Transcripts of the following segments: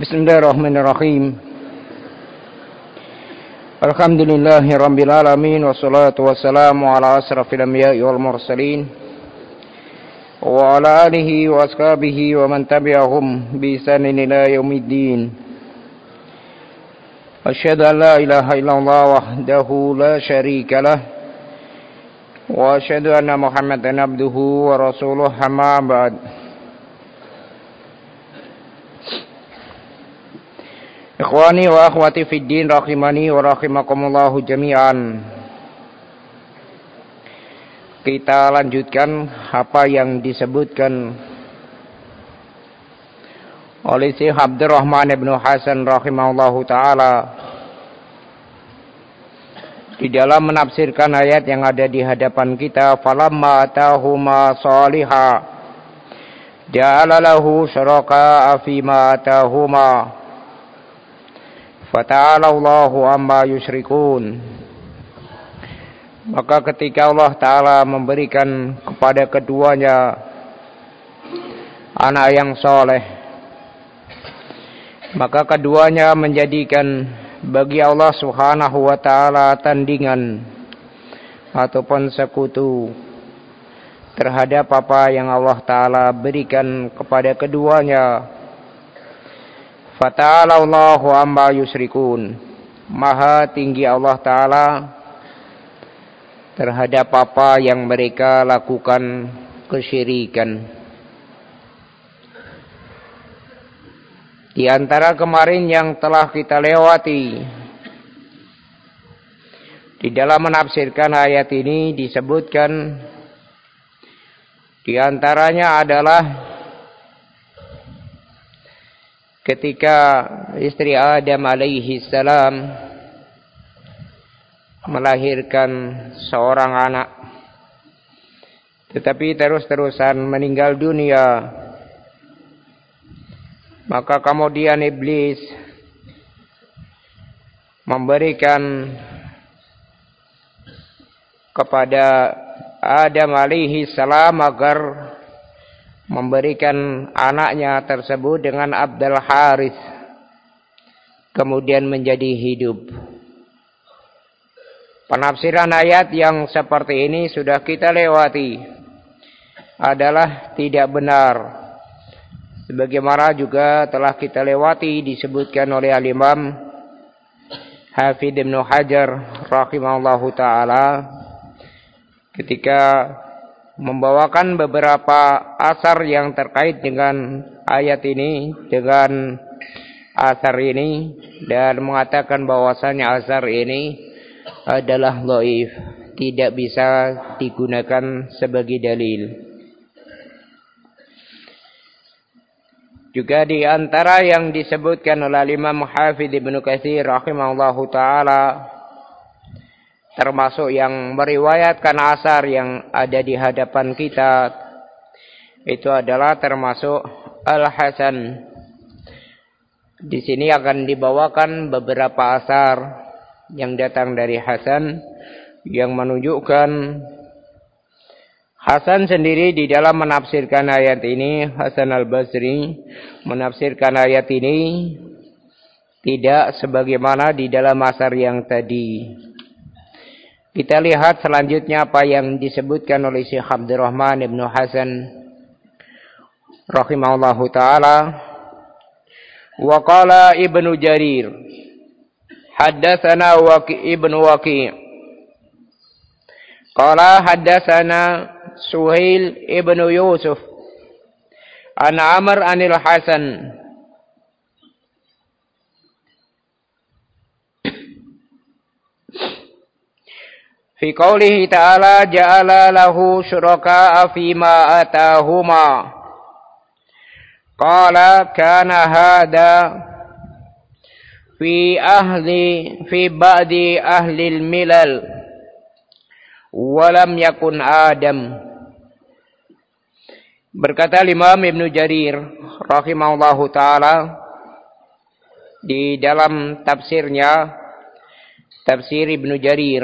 Bismillahirrahmanirrahim. Alhamdulillahi rabbil alamin, wassalatu wassalamu ala asrafil anbiya'i wal mursalin wa ala alihi wa ashabihi wa man tabi'ahum bi ihsanin ila yaumiddin. Asyhadu an la ilaha illallah wahdahu la syarika lah wa asyhadu anna Muhammadan abduhu wa rasuluhu, amma ba'd. Ikhwani wa akhwati fid din, rahimani wa rahimakumullahu jami'an. Kita lanjutkan apa yang disebutkan oleh Syekh Abdurrahman ibn Hasan rahimahullahu ta'ala di dalam menafsirkan ayat yang ada di hadapan kita. Falamma atahuma salihah ja'ala lahu syuraka'a fima atahuma fata'alallahu amma yusyrikun. Maka ketika Allah Ta'ala memberikan kepada keduanya anak yang soleh, maka keduanya menjadikan bagi Allah Subhanahu wa Ta'ala tandingan ataupun sekutu terhadap apa yang Allah Ta'ala berikan kepada keduanya. Fata'ala Allahu amma yusyrikun. Maha tinggi Allah Ta'ala terhadap apa yang mereka lakukan kesyirikan. Di antara kemarin yang telah kita lewati, di dalam menafsirkan ayat ini disebutkan di antaranya adalah ketika istri Adam alaihi salam melahirkan seorang anak, tetapi terus-terusan meninggal dunia, maka kemudian iblis memberikan kepada Adam alaihi salam agar memberikan anaknya tersebut dengan Abdul Harith kemudian menjadi hidup. Penafsiran ayat yang seperti ini sudah kita lewati, adalah tidak benar, sebagaimana juga telah kita lewati disebutkan oleh Al-Imam Hafidz Ibnu Hajar rahimahullahu ta'ala ketika membawakan beberapa asar yang terkait dengan ayat ini, dengan asar ini, dan mengatakan bahwasanya asar ini adalah dhaif, tidak bisa digunakan sebagai dalil. Juga di antara yang disebutkan oleh Imam Hafidz Ibnu Katsir rahimahullahu ta'ala, termasuk yang meriwayatkan asar yang ada di hadapan kita, itu adalah termasuk Al-Hasan. Di sini akan dibawakan beberapa asar yang datang dari Hasan yang menunjukkan Hasan sendiri di dalam menafsirkan ayat ini, Hasan Al-Basri menafsirkan ayat ini tidak sebagaimana di dalam asar yang tadi. Kita lihat selanjutnya apa yang disebutkan oleh Syekh Abdurrahman ibn Hasan rahimahullahu ta'ala. Wa qala Ibnu Jarir haddatsana Ibnu Waqi' qala haddatsana Suhail ibnu Yusuf an Amr anil Hasan fi qoulihi ta'ala ja'ala lahu syuraka'a fima atahuma qala kana hada fi ba'di ahli al-milal wa lam yakun Adam. Berkata Imam Ibnu Jarir rahimahullahu ta'ala di dalam tafsirnya, tafsir Ibnu Jarir,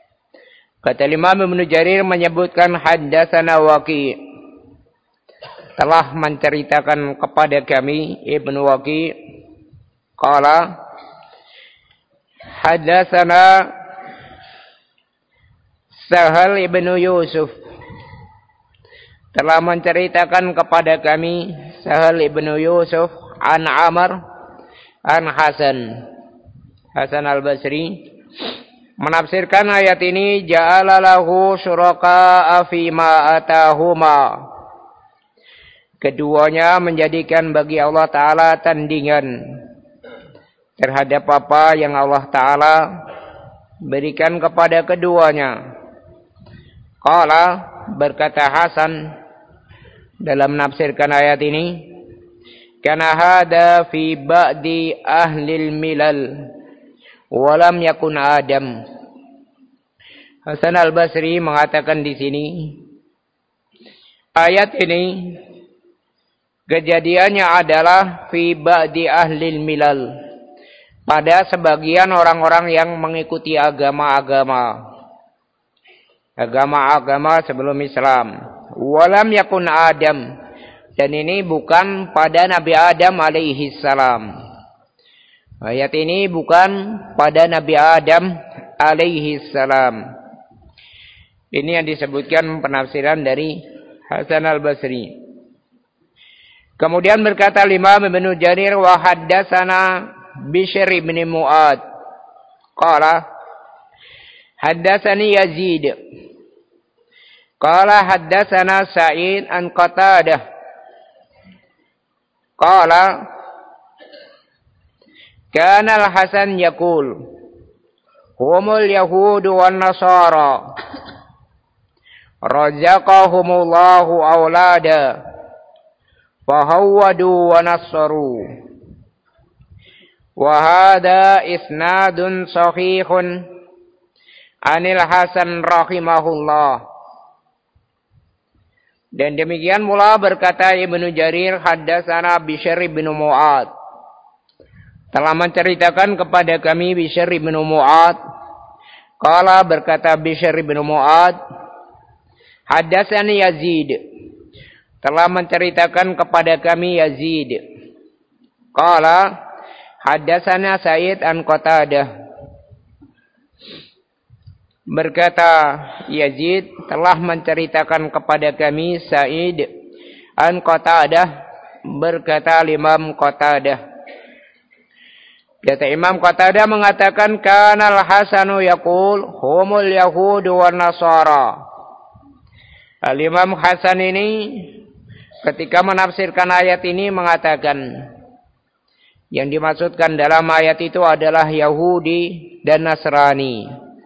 kata Imam Ibnu Jarir menyebutkan haddatsana Waqi', telah menceritakan kepada kami Ibnu Waqi qala hadatsana Sahal ibnu Yusuf telah menceritakan kepada kami Sahal ibnu Yusuf an Amr an Hasan al-Basri menafsirkan ayat ini ja'ala lahu syuraka'a fima atahuma. Keduanya menjadikan bagi Allah Ta'ala tandingan terhadap apa yang Allah Ta'ala berikan kepada keduanya. Qala berkata Hasan dalam menafsirkan ayat ini, kana hada fi ba'di ahlil milal walam yakun Adam. Hasan al-Basri mengatakan di sini, ayat ini kejadiannya adalah fi ba'di ahlil milal, pada sebagian orang-orang yang mengikuti agama-agama sebelum Islam. Walam yakun Adam, dan ini bukan pada Nabi Adam alaihi salam. Ayat ini bukan pada Nabi Adam alaihi salam. Ini yang disebutkan penafsiran dari Hasan al-Basri. Kemudian berkata Imam Ibnu Jarir wa haddatsana Bishr bin Mu'ad qala haddatsani Yazid qala haddatsana Sa'id an Qatadah qala kana al-Hasan yaqul humul yahudu wan nasara razaqahumullahu aulada fahawwadu wa nassaru. Wa hadha isnadun sahihun anil Hasan rahimahullah. Dan demikian mula berkata Ibnu Jarir haddatsana Bishr bin Mu'ad, telah menceritakan kepada kami Bishr bin Mu'ad. Qala berkata Bishr bin Mu'ad, haddatsani Yazid, telah menceritakan kepada kami Yazid. Qala haddatsana Sa'id an Qatadah, berkata Yazid telah menceritakan kepada kami Sa'id an Qatadah, berkata Imam Qatadah. Kata Imam Qatadah mengatakan kana al-Hasanu yaqul humul yahudu wan nasara. Al-Imam Hasan ini ketika menafsirkan ayat ini mengatakan yang dimaksudkan dalam ayat itu adalah Yahudi dan Nasrani.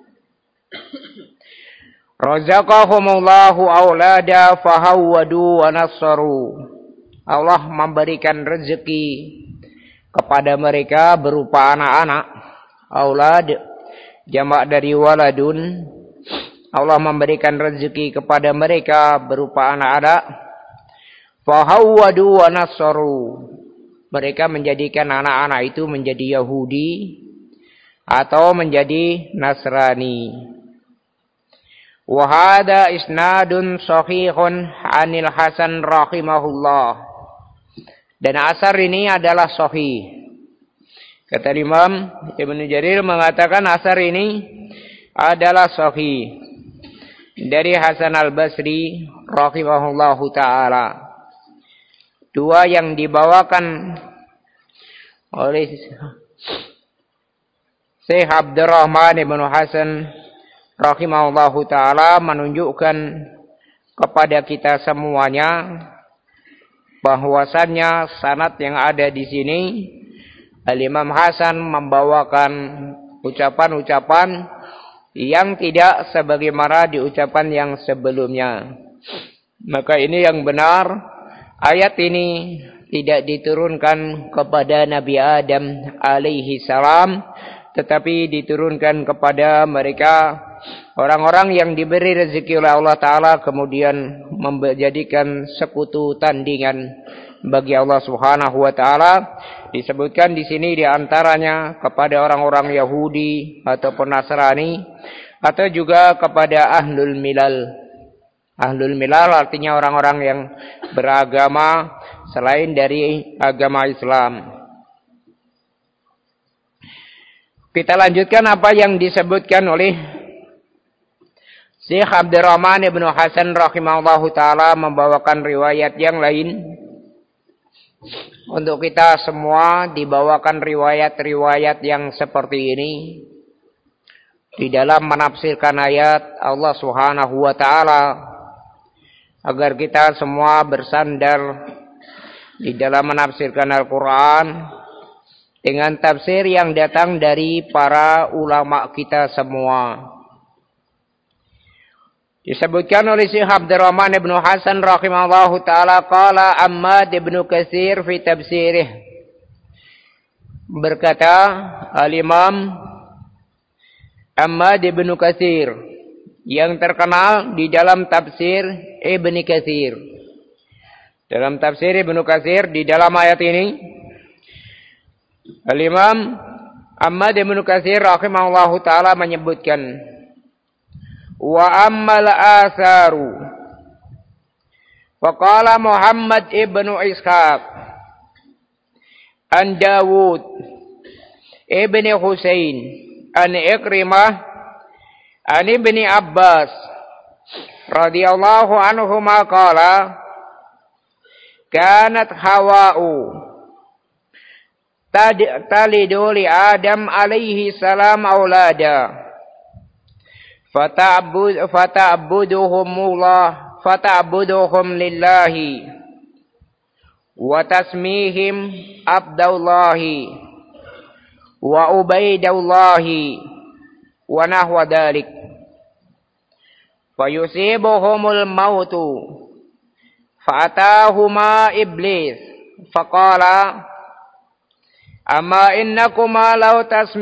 Razaqahumullahu aulada fahawwadu wa nassaru. Allah memberikan rezeki kepada mereka berupa anak-anak. Aulad jamak dari waladun. Allah memberikan rezeki kepada mereka berupa anak-anak. Fahawwadu wa nassaru. Mereka menjadikan anak-anak itu menjadi Yahudi atau menjadi Nasrani. Wa hadha isnadun sahihun anil Hasan rahimahullah. Dan asar ini adalah sahih. Kata Imam Ibnu Jarir mengatakan asar ini adalah sahih dari Hasan al-Basri rahimahullahu ta'ala. Dua yang dibawakan oleh Syekh Abdurrahman ibn Hasan rahimahullahu ta'ala menunjukkan kepada kita semuanya bahwasannya sanad yang ada di sini Al-Imam Hasan membawakan ucapan-ucapan yang tidak sebagaimana di ucapan yang sebelumnya. Maka ini yang benar. Ayat ini tidak diturunkan kepada Nabi Adam alaihi salam, tetapi diturunkan kepada mereka orang-orang yang diberi rezeki oleh Allah Ta'ala kemudian menjadikan sekutu tandingan bagi Allah Subhanahu wa Ta'ala. Disebutkan di sini diantaranya kepada orang-orang Yahudi ataupun Nasrani atau juga kepada Ahlul Milal. Ahlul milal artinya orang-orang yang beragama selain dari agama Islam. Kita lanjutkan apa yang disebutkan oleh Syekh Abdurrahman ibn Hasan rahimahullahu ta'ala membawakan riwayat yang lain. Untuk kita semua dibawakan riwayat-riwayat yang seperti ini di dalam menafsirkan ayat Allah Subhanahu wa ta'ala, agar kita semua bersandar di dalam menafsirkan Al-Quran dengan tafsir yang datang dari para ulama kita semua. Disebutkan oleh Syekh Abdurrahman ibn Hasan rahimahullahu ta'ala, qala Ammad ibn Katsir fi tafsirih. Berkata Al-Imam Ammad ibn Katsir yang terkenal di dalam tafsir Ibn Katsir. Dalam tafsir Ibn Katsir di dalam ayat ini, Al-Imam Ammad ibn Katsir rahimahullahu ta'ala menyebutkan, wa ammal asaru faqala Muhammad ibn Ishaq an Dawud ibn Husain an Ikrimah an ibn Abbas radhiyallahu anhuma qala kanat Hawa'u talidu li Adam alaihi salam aulada fata'buduhum lillahi wa tasmihim abdallahi wa ubaidallahi wa nahwa dhalik fayusibuhumul mautu fa'atahuma iblis faqala amma innakuma law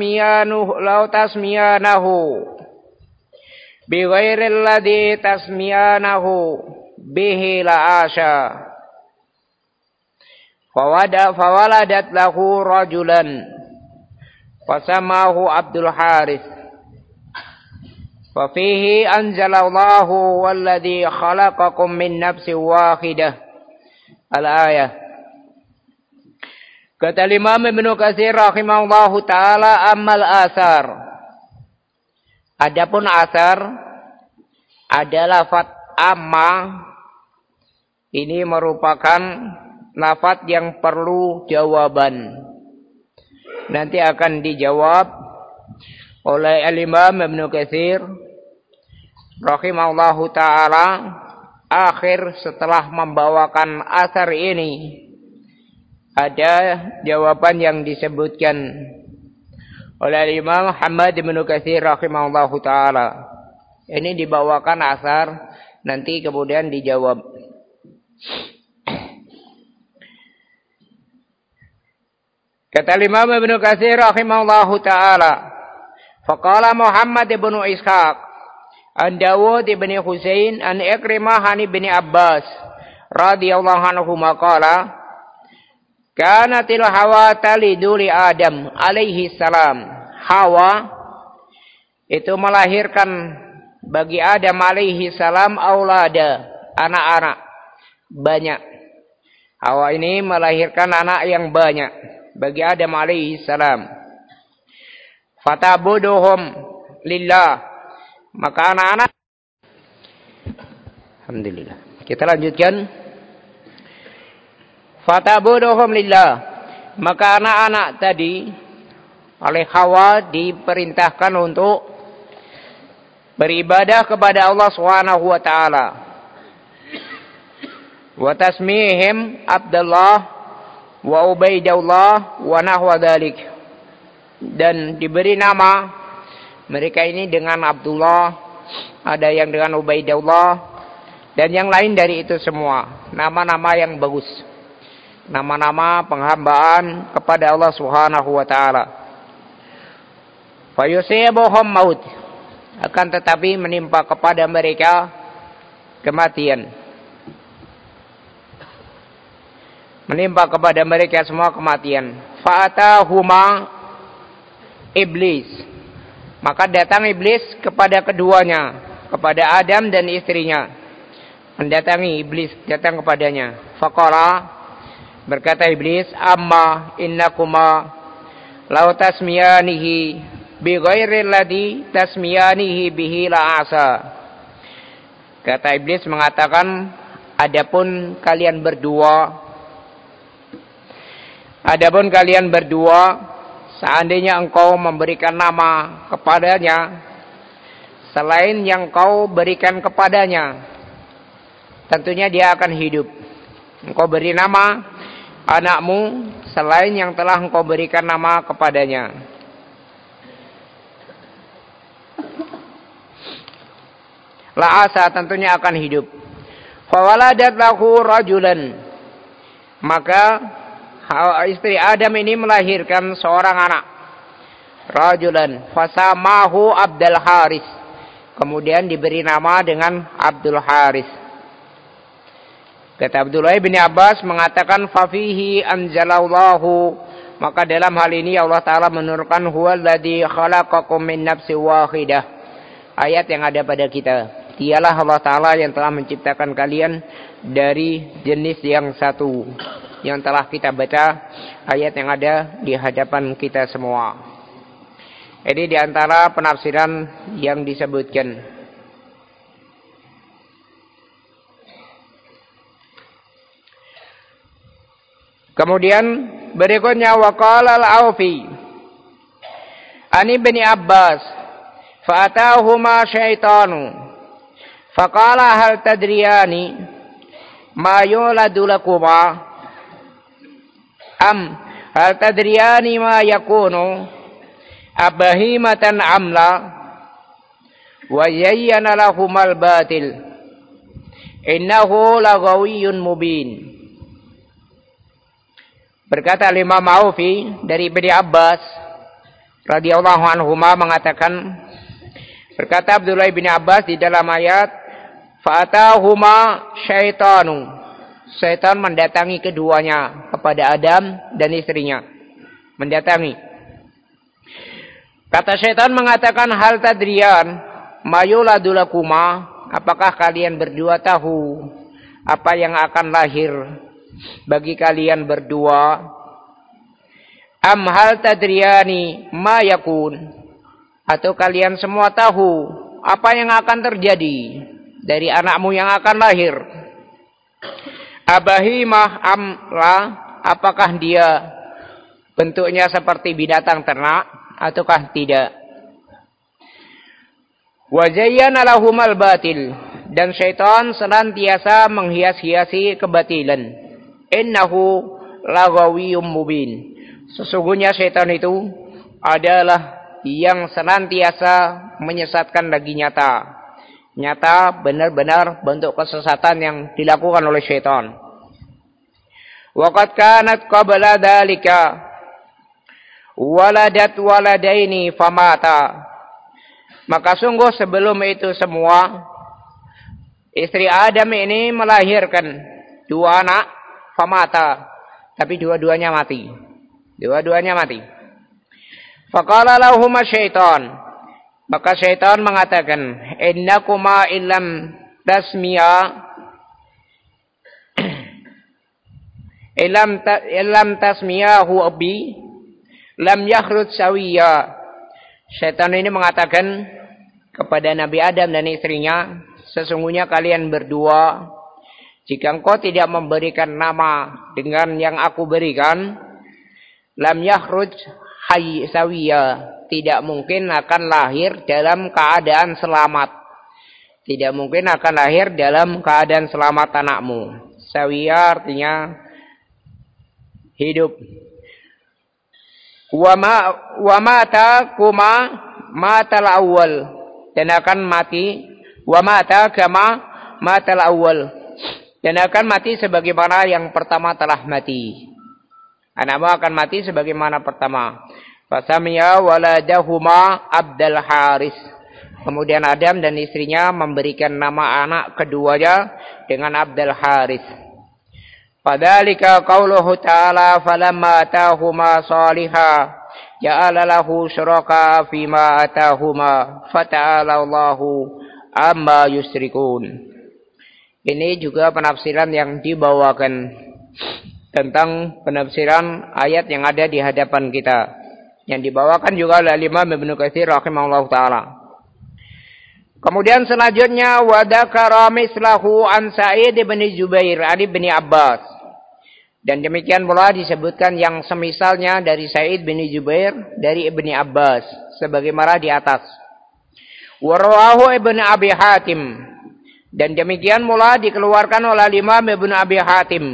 tasmiyanahu bighairil ladzi tasmiyanahu bihi la asha fawaladat lahu rajulan fasamahu Abdul Harith fa fihi anzalallahu walladzi khalaqakum min nafsin wahidah al-ayah. Kata Imam Ibnu Katsir rahimahullahu taala, amal asar, adapun asar ada lafaz amma, ini merupakan lafaz yang perlu jawaban. Nanti akan dijawab oleh Al-Imam Ibnu Katsir rahimahullahu taala akhir setelah membawakan asar ini. Ada jawaban yang disebutkan oleh Imam Muhammad bin Katsir rahimahullahu taala. Ini dibawakan asar, nanti kemudian dijawab. Kata Imam Ibnu Katsir rahimahullahu taala, faqala Muhammad bin Ishaq an Dawud bin Husain an Ikrimah an ibn Abbas radhiyallahu anhu maqala kanatil hawa talidu li Adam alaihi salam. Hawa itu melahirkan bagi Adam alaihi salam aulada, anak-anak banyak. Hawa ini melahirkan anak yang banyak bagi Adam alaihi salam. Fatabuduhum lillah, maka anak-anak. Alhamdulillah. Kita lanjutkan. Fatabuduhum lillah, maka anak-anak tadi oleh Hawa diperintahkan untuk beribadah kepada Allah Subhanahu wa taala. Wa tasmihim Abdullah wa Ubaidullah wa nahwa dzalik, dan diberi nama mereka ini dengan Abdullah, ada yang dengan Ubaidullah, dan yang lain dari itu semua nama-nama yang bagus, nama-nama penghambaan kepada Allah Subhanahu wa taala. Fayusibuhum maut, akan tetapi menimpa kepada mereka kematian. Menimpa kepada mereka semua kematian. Fa'atahuma iblis, maka datang iblis kepada keduanya, kepada Adam dan istrinya. mendatangi iblis, datang kepadanya. Faqala, berkata iblis, amma innakuma law tasmiyanihi bi ghairil ladzi tasmiyanihi bihi la asa. Kata iblis mengatakan, adapun kalian berdua, seandainya engkau memberikan nama kepadanya selain yang kau berikan kepadanya, tentunya dia akan hidup. Engkau beri nama anakmu selain yang telah engkau berikan nama kepadanya. La asa, tentunya akan hidup. Fawaladat lahu rajulan, maka istri Adam ini melahirkan seorang anak. Rajulan fasamahu Abdul Haris, kemudian diberi nama dengan Abdul Haris. Kata Abdullah bin Abbas mengatakan, fafihi anzalallahu, maka dalam hal ini Allah Ta'ala menurunkan huwallazi khalaqakum min nafsin wahidah, ayat yang ada pada kita. Dialah Allah Ta'ala yang telah menciptakan kalian dari jenis yang satu, yang telah kita baca ayat yang ada di hadapan kita semua. Ini di antara penafsiran yang disebutkan. Kemudian berikutnya waqala al-Aufi ani bin Abbas fa'atahuma syaitanu faqala hal tadriyani ma yuladu lakuma am hal tadriyani ma yakunu abahimatan amla wa yayyana lahumal batil innahu lagawiyyun mubin. Berkata Imam Aufi dari Ibnu Abbas radhiyallahu anhuma mengatakan, berkata Abdullah bin Abbas di dalam ayat, fa'atahuma syaitanu, syaitan mendatangi keduanya, kepada Adam dan istrinya, mendatangi. Kata syaitan mengatakan, hal tadriyan mayuladu lakuma, apakah kalian berdua tahu apa yang akan lahir bagi kalian berdua? Am hal tadriyani ma yakun, atau kalian semua tahu apa yang akan terjadi dari anakmu yang akan lahir? Abahimah amla, apakah dia bentuknya seperti binatang ternak ataukah tidak? Wa zayyana lahumal batil, dan syaitan senantiasa menghias-hiasi kebatilan. Innahu lagawiyyum mubin, sesungguhnya syaitan itu adalah yang senantiasa menyesatkan lagi nyata benar-benar bentuk kesesatan yang dilakukan oleh syaitan. Waqad kanat qabla dzalika waladat waladaini famata, maka sungguh sebelum itu semua istri Adam ini melahirkan dua anak, famata, tapi dua-duanya mati. Faqala lahuma syaitan, maka syaitan mengatakan, innakuma illam tasmiyahu abi lam yakhruj sawiya. Syaitan ini mengatakan kepada Nabi Adam dan istrinya, sesungguhnya kalian berdua, jika engkau tidak memberikan nama dengan yang aku berikan, lam yakhruj hayy sawiya, tidak mungkin akan lahir dalam keadaan selamat. Tidak mungkin akan lahir dalam keadaan selamat anakmu. Sawiya artinya hidup. Wa mata kuma matal awal, dan akan mati. Wa mata kama matal awal, dan akan mati sebagaimana yang pertama telah mati. Anakmu akan mati sebagaimana pertama. Fasamiya waladahuma Abdul Haris, kemudian Adam dan istrinya memberikan nama anak keduanya dengan Abdul Haris. Fadzalika qauluhu ta'ala falamma atahuma salihah ja'ala lahu syuraka fima atahuma fata'ala Allahu amma yusyrikun. Ini juga penafsiran yang dibawakan tentang penafsiran ayat yang ada di hadapan kita. Yang dibawakan juga oleh Imam Ibnu Katsir rahimahullah ta'ala. Kemudian selanjutnya wa dzakara mislahu an Sa'id bin Jubair Ali bin Abbas. Dan demikian pula disebutkan yang semisalnya dari Sa'id bin Jubair dari Ibni Abbas sebagaimana di atas. Wa rawahu Ibnu Abi Hatim. Dan demikian pula dikeluarkan oleh Imam Ibnu Abi Hatim.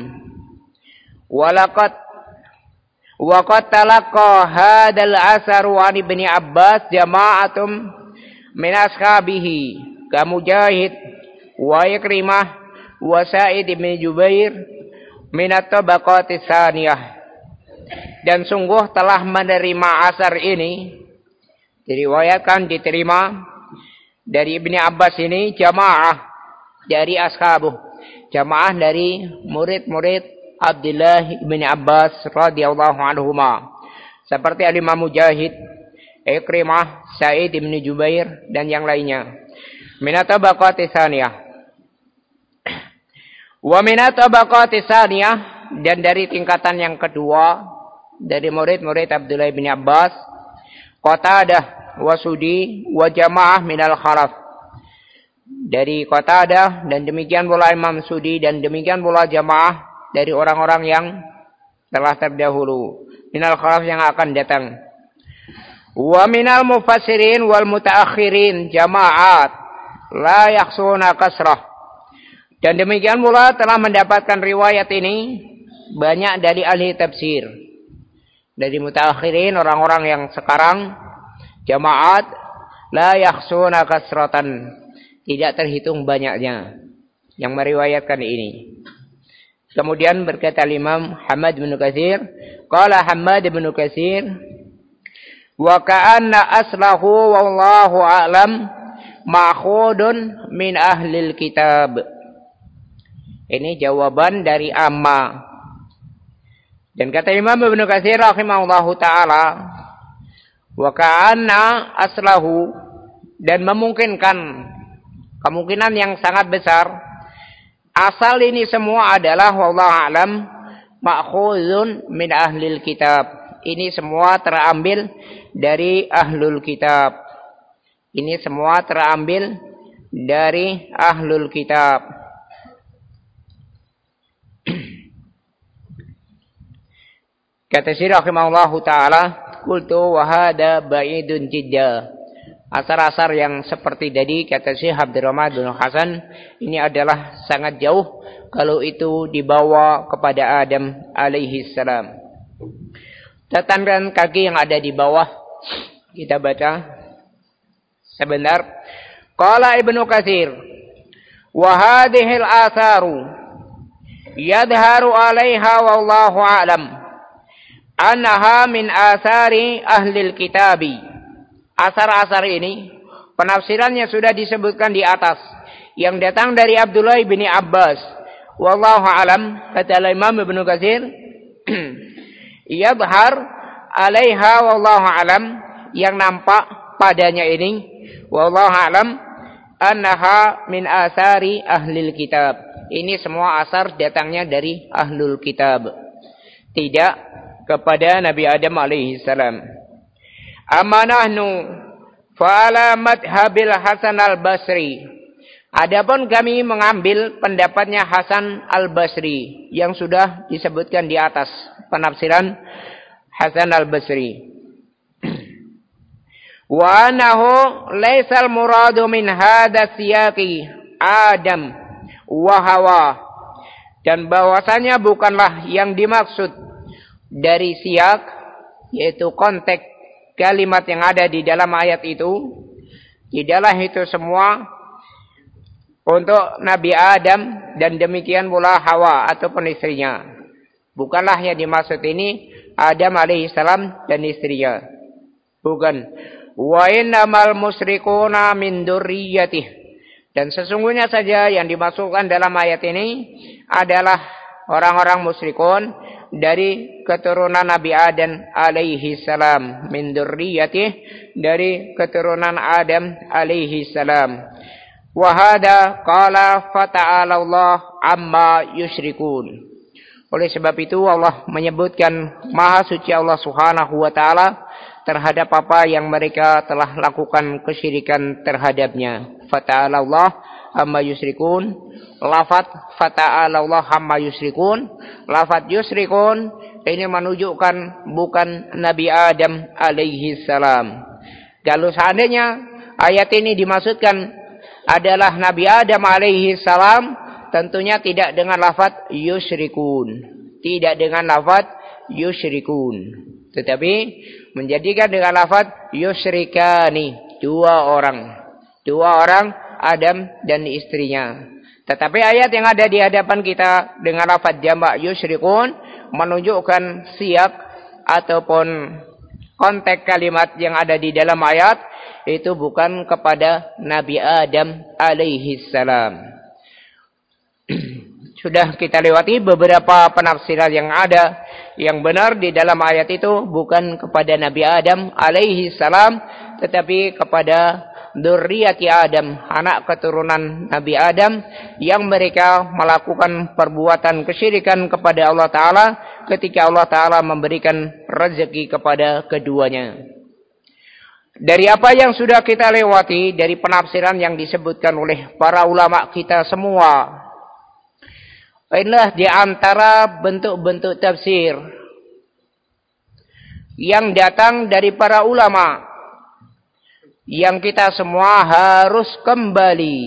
Wa qad talaqa hadzal asaru an Ibni Abbas jama'atum min ashabihi ka Mujahid wa Ikrimah wa Sa'id bin Jubair min at-tabaqatis tsaniyah. Dan sungguh telah menerima asar ini diriwayatkan diterima dari Ibni Abbas ini jamaah dari ashabuh, jamaah dari murid-murid Abdullah bin Abbas radhiyallahu anhuma, seperti Imam Mujahid, Ikrimah, Sa'id bin Jubair dan yang lainnya. Minat tabaqatis tsaniyah. Wa minat tabaqatis tsaniyah, dan dari tingkatan yang kedua dari murid-murid Abdullah bin Abbas, Qatadah wa Sudi wa jamaah minal khalaf. Dari Qatadah dan demikian pula Imam Sudi dan demikian pula jamaah dari orang-orang yang telah terdahulu, minal khalaf yang akan datang. Wa minal mufassirin wal mutaakhirin jama'at la yakhsuna kasrah. Dan demikian pula telah mendapatkan riwayat ini banyak dari ahli tafsir. Dari mutaakhirin, orang-orang yang sekarang, jamaat la yakhsuna kasratan, tidak terhitung banyaknya yang meriwayatkan ini. Kemudian berkata Imam Hamad bin Katsir, qala Hamad bin Katsir, wa ka'anna aslahu wallahu a'lam ma'khudun min ahlil kitab. Ini jawaban dari amma. Dan kata Imam Ibnu Katsir rahimahullahu taala, wa ka'anna aslahu, dan memungkinkan, kemungkinan yang sangat besar, asal ini semua adalah wallahu a'lam ma'khuzun min ahlil kitab. Ini semua terambil dari ahlul kitab. Ini semua terambil dari ahlul kitab. Kata Syekh rahimahullahu taala, qultu wa hada ba'idun jidda. Asar-asar yang seperti tadi kata Syekh Abdurrahman bin Hasan ini adalah sangat jauh kalau itu dibawa kepada Adam alaihi salam. Catatan kaki yang ada di bawah kita baca sebentar. Qala Ibnu Katsir wa hadhihi al-atharu yadharu 'alaiha wallahu a'lam annaha min athari ahlil kitabi. Asar-asar ini penafsirannya sudah disebutkan di atas, yang datang dari Abdullah bin Abbas. Wallahu a'lam, kata Imam Ibnu Katsir, yadhar 'alaiha wallahu a'lam, yang nampak padanya ini wallahu a'lam annaha min athari ahlil kitab. Ini semua asar datangnya dari ahlul kitab, tidak kepada Nabi Adam alaihi salam. Amma nahnu fa'ala madhabil Hasan al-Basri. Adapun kami mengambil pendapatnya Hasan al-Basri yang sudah disebutkan di atas, penafsiran Hasan al-Basri. Wa annahu laisal muradu min hadha siyaqi Adam wa Hawa. Dan bahwasanya bukanlah yang dimaksud dari siyak, yaitu konteks kalimat yang ada di dalam ayat itu, tidaklah itu semua untuk Nabi Adam dan demikian pula Hawa ataupun istrinya. Bukanlah yang dimaksud ini Adam alaihissalam dan istrinya. Bukan. Wa innamal musyrikuna min dzurriyyatihi. Dan sesungguhnya saja yang dimasukkan dalam ayat ini adalah orang-orang musyrikun dari keturunan Nabi Adam alaihi salam, min dzurriyyatihi, dari keturunan Adam alaihi salam. Wa hadza qala fata'ala Allah amma yusyrikun. Oleh sebab itu Allah menyebutkan maha suci Allah Subhanahu wa taala terhadap apa yang mereka telah lakukan kesyirikan terhadapnya. Fata'ala Allah amma yusyrikun. Lafaz fata'ala Allah amma yusyrikun. Lafaz yusyrikun ini menunjukkan bukan Nabi Adam alaihi salam. Kalau seandainya ayat ini dimaksudkan adalah Nabi Adam alaihi salam, tentunya tidak dengan lafaz yusyrikun. Tidak dengan lafaz yusyrikun. Tetapi menjadikan dengan lafaz yusyrikani. Dua orang Adam dan istrinya. Tetapi ayat yang ada di hadapan kita dengan lafaz jamak yusyrikun menunjukkan siyak ataupun konteks kalimat yang ada di dalam ayat itu bukan kepada Nabi Adam alaihi salam. Sudah kita lewati beberapa penafsiran yang ada. Yang benar di dalam ayat itu bukan kepada Nabi Adam alaihi salam, tetapi kepada dzurriyyati Adam, anak keturunan Nabi Adam yang mereka melakukan perbuatan kesyirikan kepada Allah Ta'ala ketika Allah Ta'ala memberikan rezeki kepada keduanya. Dari apa yang sudah kita lewati, dari penafsiran yang disebutkan oleh para ulama kita semua, inilah di antara bentuk-bentuk tafsir yang datang dari para ulama yang kita semua harus kembali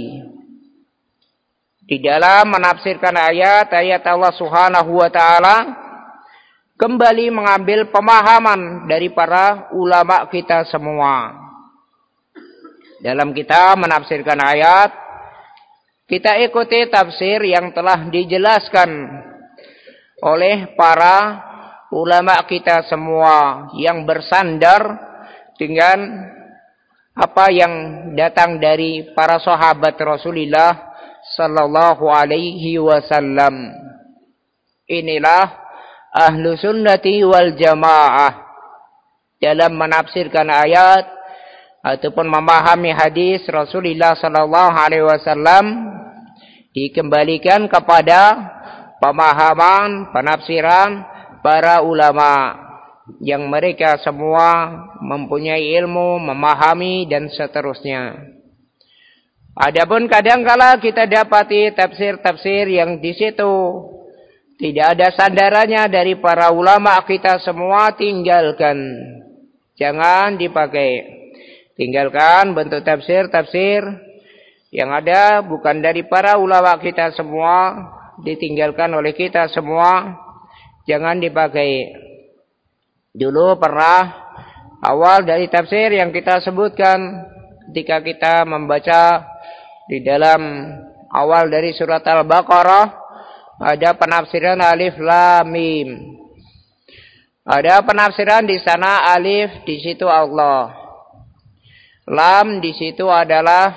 di dalam menafsirkan ayat-ayat Allah Subhanahu wa taala, kembali mengambil pemahaman dari para ulama kita semua. Dalam kita menafsirkan ayat, kita ikuti tafsir yang telah dijelaskan oleh para ulama kita semua yang bersandar dengan apa yang datang dari para sahabat Rasulullah sallallahu alaihi wasallam. Inilah ahlu sunnati wal jamaah dalam menafsirkan ayat ataupun memahami hadis Rasulullah sallallahu alaihi wasallam, dikembalikan kepada pemahaman penafsiran para ulama yang mereka semua mempunyai ilmu, memahami dan seterusnya. Adapun kadangkala kita dapati tafsir-tafsir yang di situ tidak ada sandarannya dari para ulama kita semua, tinggalkan. Jangan dipakai. Tinggalkan bentuk tafsir-tafsir yang ada bukan dari para ulama kita semua, ditinggalkan oleh kita semua. Jangan dipakai. Dulu pernah awal dari tafsir yang kita sebutkan ketika kita membaca di dalam awal dari surat Al-Baqarah, ada penafsiran alif lam mim. Ada penafsiran di sana alif, di situ Allah. Lam di situ adalah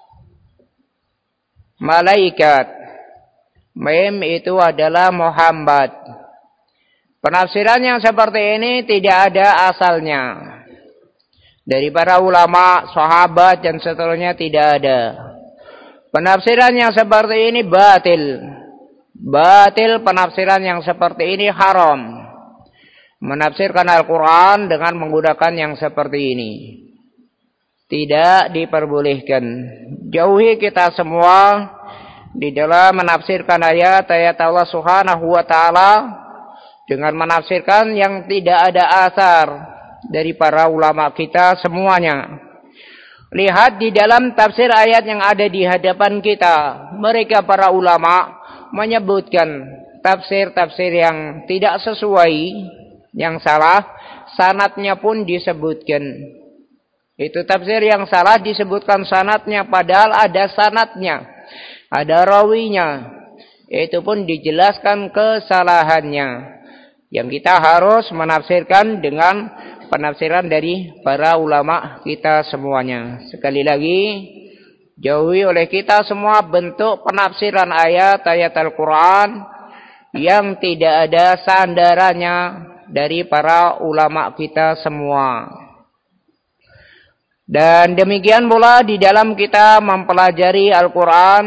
malaikat. Mim itu adalah Muhammad. Penafsiran yang seperti ini tidak ada asalnya. Dari para ulama, sahabat dan seterusnya tidak ada. Penafsiran yang seperti ini batil. Batil penafsiran yang seperti ini haram. Menafsirkan Al-Quran dengan menggunakan yang seperti ini tidak diperbolehkan. Jauhi kita semua di dalam menafsirkan ayat-ayat Allah Subhanahu wa taala dengan menafsirkan yang tidak ada asar dari para ulama kita semuanya. Lihat di dalam tafsir ayat yang ada di hadapan kita, mereka para ulama menyebutkan tafsir-tafsir yang tidak sesuai, yang salah, sanadnya pun disebutkan. Itu tafsir yang salah disebutkan sanadnya, padahal ada sanadnya, ada rawinya. Itu pun dijelaskan kesalahannya. Yang kita harus menafsirkan dengan penafsiran dari para ulama kita semuanya. Sekali lagi, jauhi oleh kita semua bentuk penafsiran ayat-ayat Al-Quran yang tidak ada sandarannya dari para ulama kita semua. Dan demikian pula di dalam kita mempelajari Al-Quran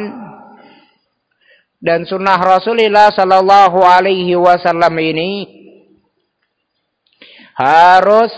dan sunnah Rasulullah sallallahu alaihi wasallam ini harus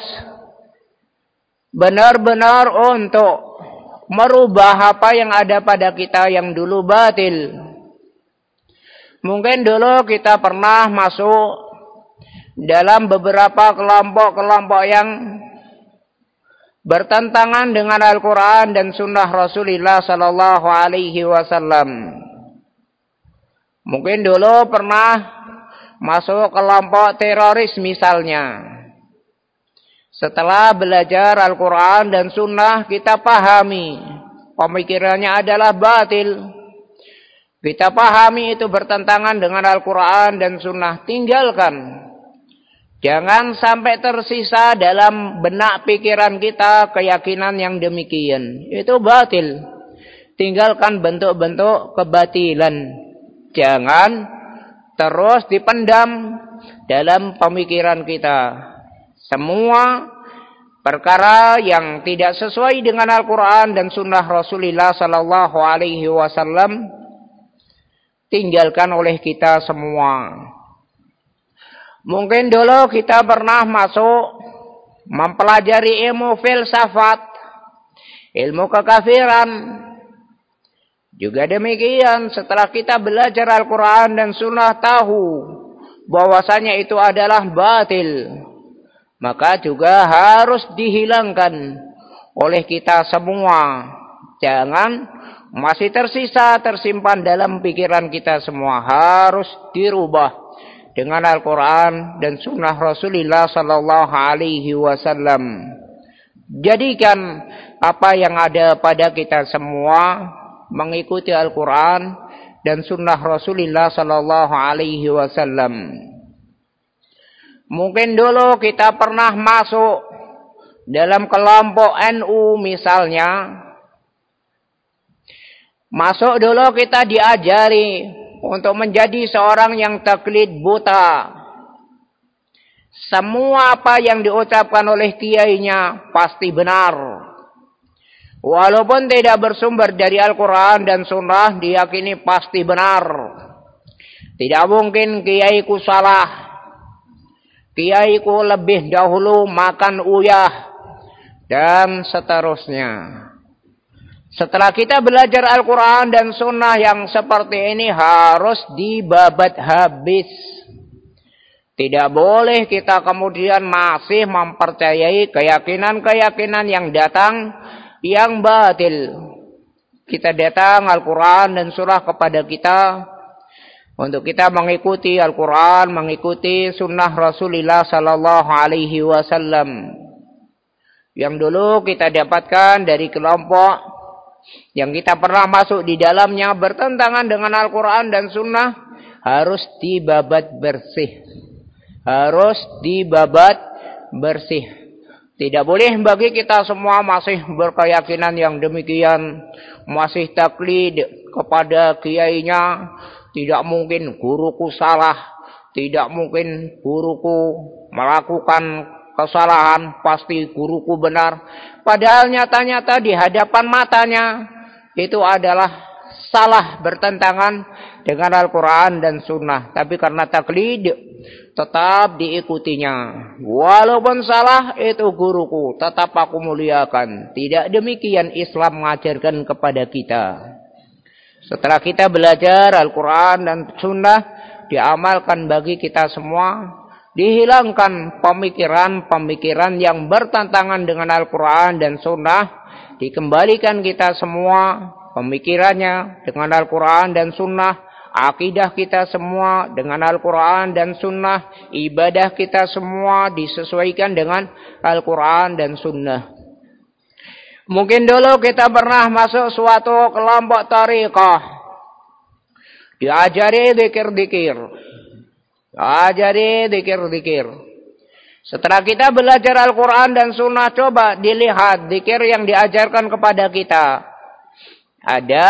benar-benar untuk merubah apa yang ada pada kita yang dulu batil. Mungkin dulu kita pernah masuk dalam beberapa kelompok-kelompok yang bertentangan dengan Al-Quran dan sunnah Rasulullah sallallahu alaihi wasallam. Mungkin dulu pernah masuk kelompok teroris misalnya. Setelah belajar Al-Quran dan sunnah, kita pahami pemikirannya adalah batil. Kita pahami itu bertentangan dengan Al-Quran dan sunnah, tinggalkan. Jangan sampai tersisa dalam benak pikiran kita keyakinan yang demikian. Itu batil. Tinggalkan bentuk-bentuk kebatilan. Jangan terus dipendam dalam pemikiran kita. Semua perkara yang tidak sesuai dengan Al-Quran dan sunnah Rasulullah sallallahu alaihi wasallam tinggalkan oleh kita semua. Mungkin dulu kita pernah masuk mempelajari ilmu filsafat, ilmu kekafiran. Juga demikian, setelah kita belajar Al-Quran dan sunnah tahu bahwasanya itu adalah batil, maka juga harus dihilangkan oleh kita semua. Jangan masih tersimpan dalam pikiran kita semua. Harus dirubah dengan Al-Quran dan sunnah Rasulullah sallallahu alaihi wasallam. Jadikan apa yang ada pada kita semua mengikuti Al-Quran dan sunnah Rasulullah sallallahu alaihi wasallam. Mungkin dulu kita pernah masuk dalam kelompok NU misalnya. Masuk dulu kita diajari untuk menjadi seorang yang taklid buta. Semua apa yang diucapkan oleh kiainya pasti benar. Walaupun tidak bersumber dari Al-Quran dan sunnah, diyakini pasti benar. Tidak mungkin kiaiku salah. Kiaiku lebih dahulu makan uyah. Dan seterusnya. Setelah kita belajar Al-Quran dan sunnah yang seperti ini harus dibabat habis. Tidak boleh kita kemudian masih mempercayai keyakinan-keyakinan yang datang yang batil. Kita datang Al-Quran dan sunnah kepada kita untuk kita mengikuti Al-Quran, mengikuti sunnah Rasulullah sallallahu alaihi wasallam. Yang dulu kita dapatkan dari kelompok yang kita pernah masuk di dalamnya bertentangan dengan Al-Quran dan sunnah, harus dibabat bersih. Harus dibabat bersih. Tidak boleh bagi kita semua masih berkeyakinan yang demikian, masih taklid kepada kiainya. Tidak mungkin guruku salah, tidak mungkin guruku melakukan kesalahan, pasti guruku benar. Padahal nyata-nyata di hadapan matanya itu adalah salah, bertentangan dengan Al-Quran dan sunnah. Tapi karena taklid tetap diikutinya. Walaupun salah, itu guruku, tetap aku muliakan. Tidak demikian Islam mengajarkan kepada kita. Setelah kita belajar Al-Quran dan sunnah, diamalkan bagi kita semua. Dihilangkan pemikiran-pemikiran yang bertentangan dengan Al-Quran dan sunnah. Dikembalikan kita semua pemikirannya dengan Al-Quran dan sunnah. Akidah kita semua dengan Al-Quran dan sunnah. Ibadah kita semua disesuaikan dengan Al-Quran dan sunnah. Mungkin dulu kita pernah masuk suatu kelompok tariqah. Diajari zikir-zikir. Ajari zikir-zikir. Setelah kita belajar Al-Quran dan sunnah, coba dilihat zikir yang diajarkan kepada kita. Ada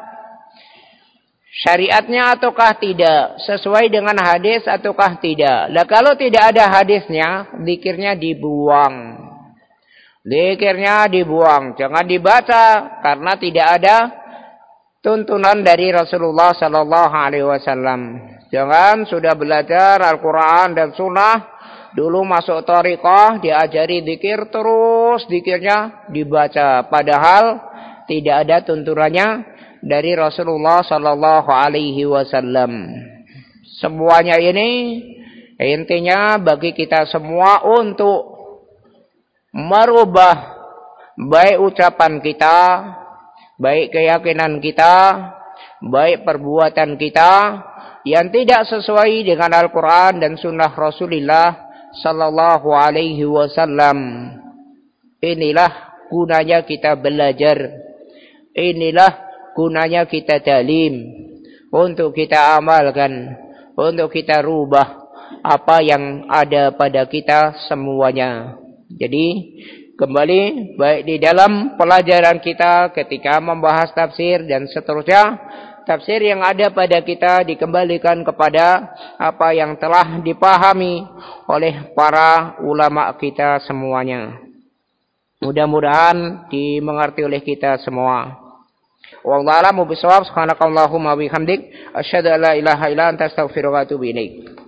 syariatnya ataukah tidak? Sesuai dengan hadis ataukah tidak? Nah, kalau tidak ada hadisnya, zikirnya dibuang. Zikirnya dibuang, jangan dibaca karena tidak ada tuntunan dari Rasulullah sallallahu alaihi wasallam. Jangan sudah belajar Al-Qur'an dan Sunnah, dulu masuk thariqah diajari zikir, terus zikirnya dibaca padahal tidak ada tuntunannya dari Rasulullah sallallahu alaihi wasallam. Semuanya ini intinya bagi kita semua untuk merubah baik ucapan kita, baik keyakinan kita, baik perbuatan kita yang tidak sesuai dengan Al-Quran dan Sunnah Rasulullah Sallallahu Alaihi Wasallam. Inilah gunanya kita belajar. Inilah gunanya kita talim. Untuk kita amalkan. Untuk kita rubah apa yang ada pada kita semuanya. Jadi kembali baik di dalam pelajaran kita ketika membahas tafsir dan seterusnya, tafsir yang ada pada kita dikembalikan kepada apa yang telah dipahami oleh para ulama kita semuanya. Mudah-mudahan dimengerti oleh kita semua. Wallahu a'lam bishawab. Subhanakallahumma wa bihamdik asyhadu an la ilaha illa anta astaghfiruka wa atubu ilaik.